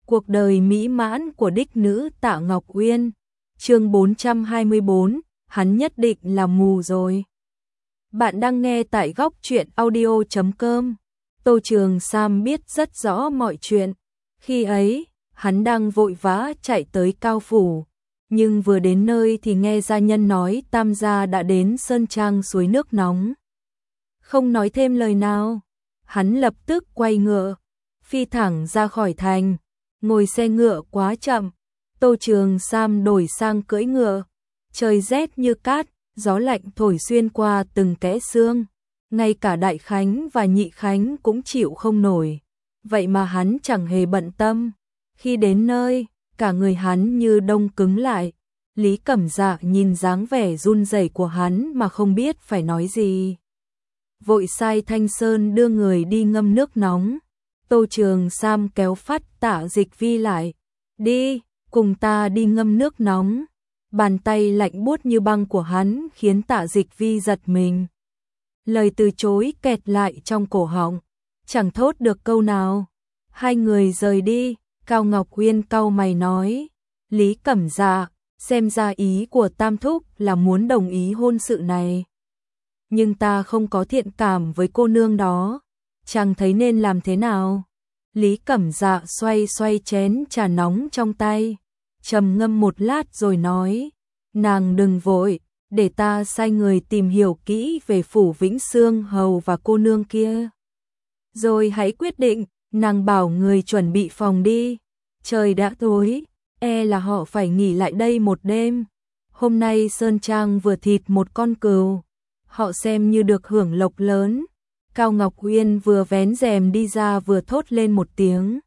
Cuộc đời mỹ mãn của đích nữ Tạ Ngọc Uyên. Chương 424, hắn nhất định là mù rồi. Bạn đang nghe tại góc truyện audio.com. Tô Trường Sam biết rất rõ mọi chuyện. Khi ấy, hắn đang vội vã chạy tới Cao Phủ. Nhưng vừa đến nơi thì nghe gia nhân nói Tam gia đã đến Sơn Trang suối nước nóng. Không nói thêm lời nào, hắn lập tức quay ngựa, phi thẳng ra khỏi thành. Ngồi xe ngựa quá chậm, Tô Trường Sam đổi sang cưỡi ngựa. Trời rét như cát, gió lạnh thổi xuyên qua từng kẽ xương. Ngay cả Đại Khánh và Nhị Khánh cũng chịu không nổi. Vậy mà hắn chẳng hề bận tâm. Khi đến nơi, cả người hắn như đông cứng lại. Lý Cẩm Dạ nhìn dáng vẻ run rẩy của hắn mà không biết phải nói gì. Vội sai Thanh Sơn đưa người đi ngâm nước nóng. Tô Trường Sam kéo phát Tạ Dịch Vi lại. Đi, cùng ta đi ngâm nước nóng. Bàn tay lạnh buốt như băng của hắn khiến Tạ Dịch Vi giật mình. Lời từ chối kẹt lại trong cổ họng, chẳng thốt được câu nào. Hai người rời đi, Cao Ngọc Uyên cau mày nói. Lý Cẩm Dạ, xem ra ý của Tam Thúc là muốn đồng ý hôn sự này. Nhưng ta không có thiện cảm với cô nương đó. Chàng thấy nên làm thế nào? Lý Cẩm Dạ xoay xoay chén trà nóng trong tay, trầm ngâm một lát rồi nói, nàng đừng vội, để ta sai người tìm hiểu kỹ về phủ Vĩnh Xương Hầu và cô nương kia. Rồi hãy quyết định, nàng bảo người chuẩn bị phòng đi. Trời đã tối, e là họ phải nghỉ lại đây một đêm. Hôm nay Sơn Trang vừa thịt một con cừu, họ xem như được hưởng lộc lớn. Cao Ngọc Uyên vừa vén rèm đi ra vừa thốt lên một tiếng.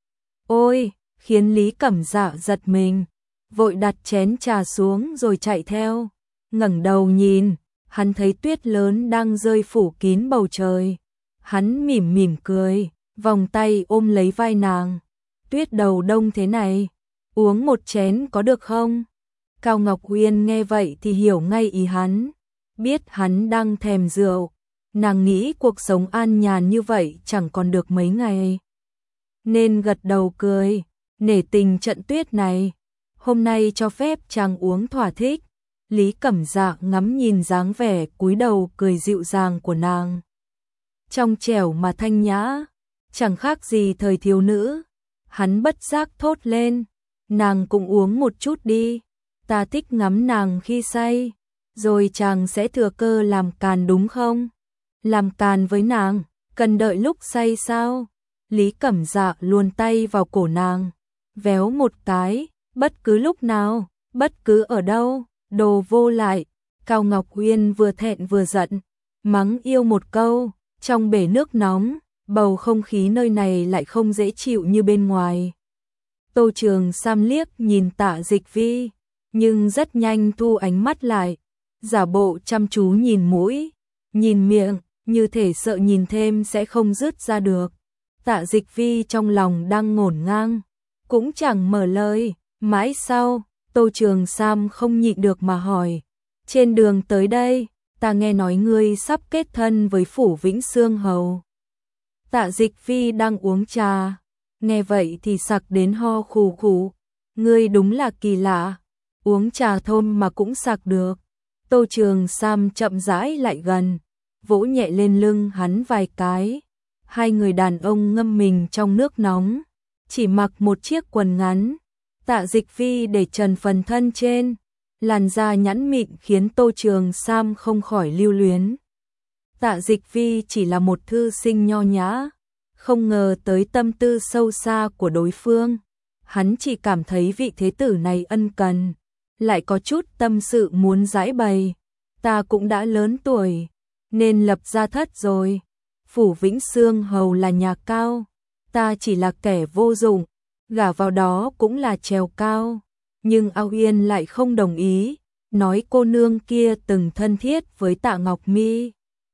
Ôi, khiến Lý Cẩm Dạ giật mình, vội đặt chén trà xuống rồi chạy theo. Ngẩng đầu nhìn, hắn thấy tuyết lớn đang rơi phủ kín bầu trời. Hắn mỉm mỉm cười, vòng tay ôm lấy vai nàng. Tuyết đầu đông thế này, uống một chén có được không? Cao Ngọc Uyên nghe vậy thì hiểu ngay ý hắn, biết hắn đang thèm rượu. Nàng nghĩ cuộc sống an nhàn như vậy chẳng còn được mấy ngày, nên gật đầu cười, nể tình trận tuyết này, hôm nay cho phép chàng uống thỏa thích. Lý Cẩm Dạ ngắm nhìn dáng vẻ cúi đầu cười dịu dàng của nàng, trong trẻo mà thanh nhã, chẳng khác gì thời thiếu nữ. Hắn bất giác thốt lên, nàng cũng uống một chút đi, ta thích ngắm nàng khi say, rồi chàng sẽ thừa cơ làm càn đúng không? Làm càn với nàng, cần đợi lúc say sao? Lý Cẩm Dạ luồn tay vào cổ nàng, véo một cái, bất cứ lúc nào, bất cứ ở đâu, đồ vô lại. Cao Ngọc Uyên vừa thẹn vừa giận, mắng yêu một câu. Trong bể nước nóng, bầu không khí nơi này lại không dễ chịu như bên ngoài. Tô Trường Sam liếc nhìn Tạ Dịch Vi, nhưng rất nhanh thu ánh mắt lại, giả bộ chăm chú nhìn mũi, nhìn miệng, như thể sợ nhìn thêm sẽ không dứt ra được. Tạ Dịch Vi trong lòng đang ngổn ngang, cũng chẳng mở lời. Mãi sau, Tô Trường Sam không nhịn được mà hỏi, trên đường tới đây, ta nghe nói ngươi sắp kết thân với phủ Vĩnh Xương Hầu. Tạ Dịch Vi đang uống trà, nghe vậy thì sặc đến ho khù khù. Ngươi đúng là kỳ lạ, uống trà thơm mà cũng sặc được. Tô Trường Sam chậm rãi lại gần, vỗ nhẹ lên lưng hắn vài cái. Hai người đàn ông ngâm mình trong nước nóng, chỉ mặc một chiếc quần ngắn. Tạ Dịch Vi để trần phần thân trên, làn da nhẵn mịn khiến Tô Trường Sam không khỏi lưu luyến. Tạ Dịch Vi chỉ là một thư sinh nho nhã, không ngờ tới tâm tư sâu xa của đối phương. Hắn chỉ cảm thấy vị thế tử này ân cần, lại có chút tâm sự muốn giải bày. Ta cũng đã lớn tuổi, nên lập gia thất rồi. Phủ Vĩnh Xương Hầu là nhà cao, ta chỉ là kẻ vô dụng, gả vào đó cũng là trèo cao. Nhưng Ao Yên lại không đồng ý, nói cô nương kia từng thân thiết với Tạ Ngọc Mi,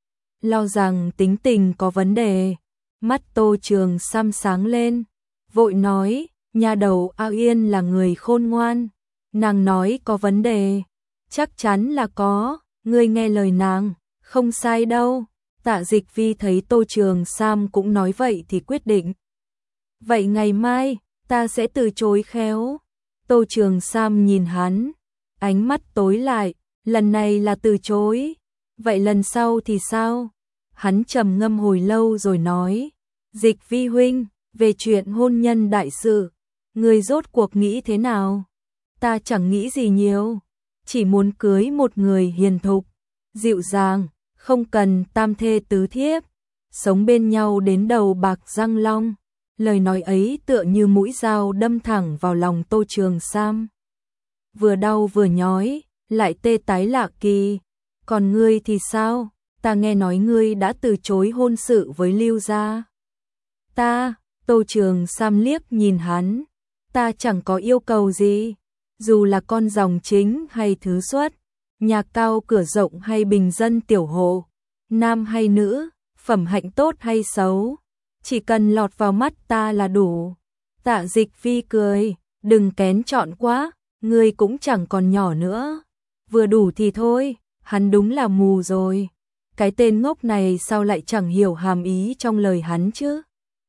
lo rằng tính tình có vấn đề. Mắt Tô Trường Sam sáng lên, vội nói, nhà đầu Ao Yên là người khôn ngoan, nàng nói có vấn đề, chắc chắn là có, ngươi nghe lời nàng, không sai đâu. Tạ Dịch Vi thấy Tô Trường Sam cũng nói vậy thì quyết định. Vậy ngày mai, ta sẽ từ chối khéo. Tô Trường Sam nhìn hắn, ánh mắt tối lại, lần này là từ chối, vậy lần sau thì sao? Hắn trầm ngâm hồi lâu rồi nói, Dịch Vi huynh, về chuyện hôn nhân đại sự, người rốt cuộc nghĩ thế nào? Ta chẳng nghĩ gì nhiều, chỉ muốn cưới một người hiền thục, dịu dàng, không cần tam thê tứ thiếp, sống bên nhau đến đầu bạc răng long. Lời nói ấy tựa như mũi dao đâm thẳng vào lòng Tô Trường Sam. Vừa đau vừa nhói, lại tê tái lạ kỳ. Còn ngươi thì sao? Ta nghe nói ngươi đã từ chối hôn sự với Lưu gia. Ta, Tô Trường Sam liếc nhìn hắn. Ta chẳng có yêu cầu gì. Dù là con dòng chính hay thứ xuất, nhà cao cửa rộng hay bình dân tiểu hộ, nam hay nữ, phẩm hạnh tốt hay xấu, chỉ cần lọt vào mắt ta là đủ. Tạ Dịch Vi cười, đừng kén chọn quá, ngươi cũng chẳng còn nhỏ nữa. Vừa đủ thì thôi, hắn đúng là mù rồi. Cái tên ngốc này sao lại chẳng hiểu hàm ý trong lời hắn chứ?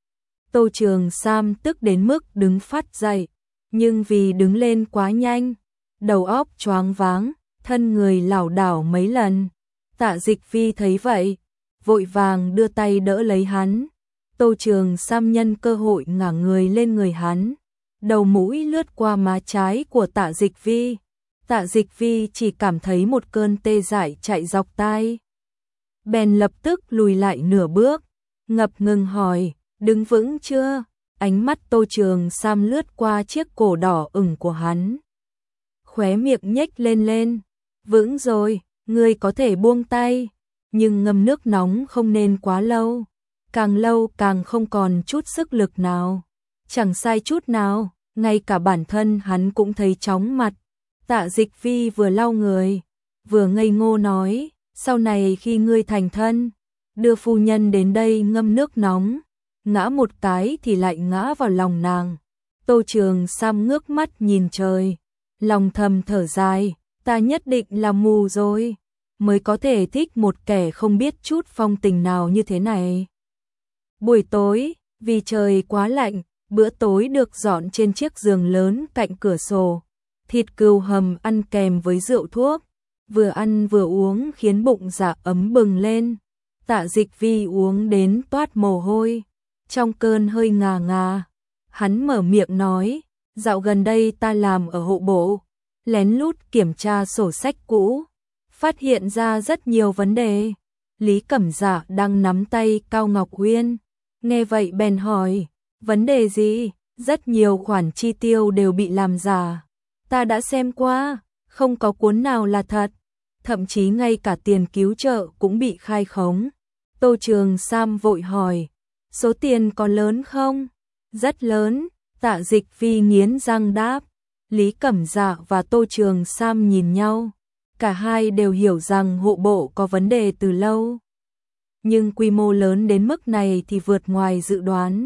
Tô Trường Sam tức đến mức đứng phát dậy, nhưng vì đứng lên quá nhanh, đầu óc choáng váng, thân người lảo đảo mấy lần. Tạ Dịch Vi thấy vậy, vội vàng đưa tay đỡ lấy hắn. Tô Trường Sam nhân cơ hội ngả người lên người hắn, đầu mũi lướt qua má trái của Tạ Dịch Vi. Tạ Dịch Vi chỉ cảm thấy một cơn tê dại chạy dọc tai. Bèn lập tức lùi lại nửa bước, ngập ngừng hỏi, đứng vững chưa? Ánh mắt Tô Trường Sam lướt qua chiếc cổ đỏ ửng của hắn. Khóe miệng nhếch lên, vững rồi, ngươi có thể buông tay, nhưng ngâm nước nóng không nên quá lâu. Càng lâu càng không còn chút sức lực nào. Chẳng sai chút nào, ngay cả bản thân hắn cũng thấy chóng mặt. Tạ Dịch Vi vừa lau người, vừa ngây ngô nói, sau này khi ngươi thành thân, đưa phu nhân đến đây ngâm nước nóng, ngã một cái thì lại ngã vào lòng nàng. Tô Trường Sam ngước mắt nhìn trời, lòng thầm thở dài, ta nhất định là mù rồi, mới có thể thích một kẻ không biết chút phong tình nào như thế này. Buổi tối, vì trời quá lạnh, bữa tối được dọn trên chiếc giường lớn cạnh cửa sổ. Thịt cừu hầm ăn kèm với rượu thuốc, vừa ăn vừa uống khiến bụng dạ ấm bừng lên. Tạ Dịch Vi uống đến toát mồ hôi, trong cơn hơi ngà ngà. Hắn mở miệng nói, dạo gần đây ta làm ở hộ bộ, lén lút kiểm tra sổ sách cũ, phát hiện ra rất nhiều vấn đề. Lý Cẩm Dạ đang nắm tay Cao Ngọc Uyên, nghe vậy bèn hỏi, vấn đề gì? Rất nhiều khoản chi tiêu đều bị làm giả. Ta đã xem qua, không có cuốn nào là thật, thậm chí ngay cả tiền cứu trợ cũng bị khai khống. Tô Trường Sam vội hỏi, số tiền có lớn không? Rất lớn, Tạ Dịch Vi nghiến răng đáp. Lý Cẩm Dạ và Tô Trường Sam nhìn nhau, cả hai đều hiểu rằng hộ bộ có vấn đề từ lâu. Nhưng quy mô lớn đến mức này thì vượt ngoài dự đoán.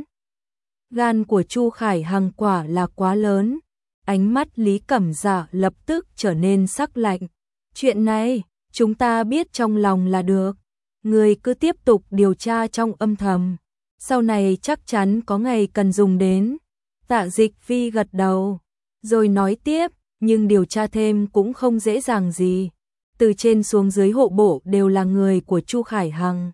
Gan của Chu Khải Hằng quả là quá lớn. Ánh mắt Lý Cẩm Dạ lập tức trở nên sắc lạnh. Chuyện này, chúng ta biết trong lòng là được. Người cứ tiếp tục điều tra trong âm thầm. Sau này chắc chắn có ngày cần dùng đến. Tạ Dịch Vi gật đầu, rồi nói tiếp, nhưng điều tra thêm cũng không dễ dàng gì. Từ trên xuống dưới hộ bộ đều là người của Chu Khải Hằng.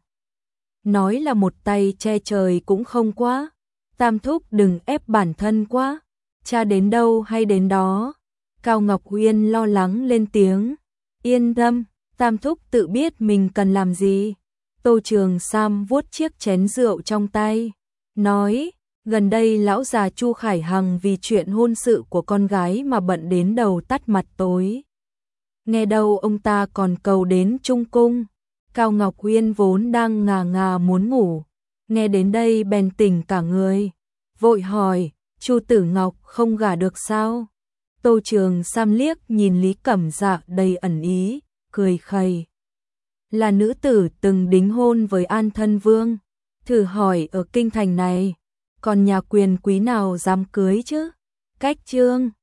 Nói là một tay che trời cũng không quá. Tam thúc đừng ép bản thân quá. Cha đến đâu hay đến đó. Cao Ngọc Uyên lo lắng lên tiếng. Yên tâm, Tam thúc tự biết mình cần làm gì. Tô Trường Sam vuốt chiếc chén rượu trong tay, nói, gần đây lão già Chu Khải Hằng vì chuyện hôn sự của con gái mà bận đến đầu tắt mặt tối. Nghe đâu ông ta còn cầu đến Trung Cung. Cao Ngọc Uyên vốn đang ngà ngà muốn ngủ, nghe đến đây bèn tỉnh cả người, vội hỏi, Chu Tử Ngọc không gả được sao? Tô Trường Sam liếc nhìn Lý Cẩm Dạ đầy ẩn ý, cười khẩy. Là nữ tử từng đính hôn với An Thân Vương, thử hỏi ở kinh thành này, còn nhà quyền quý nào dám cưới chứ? Cách chương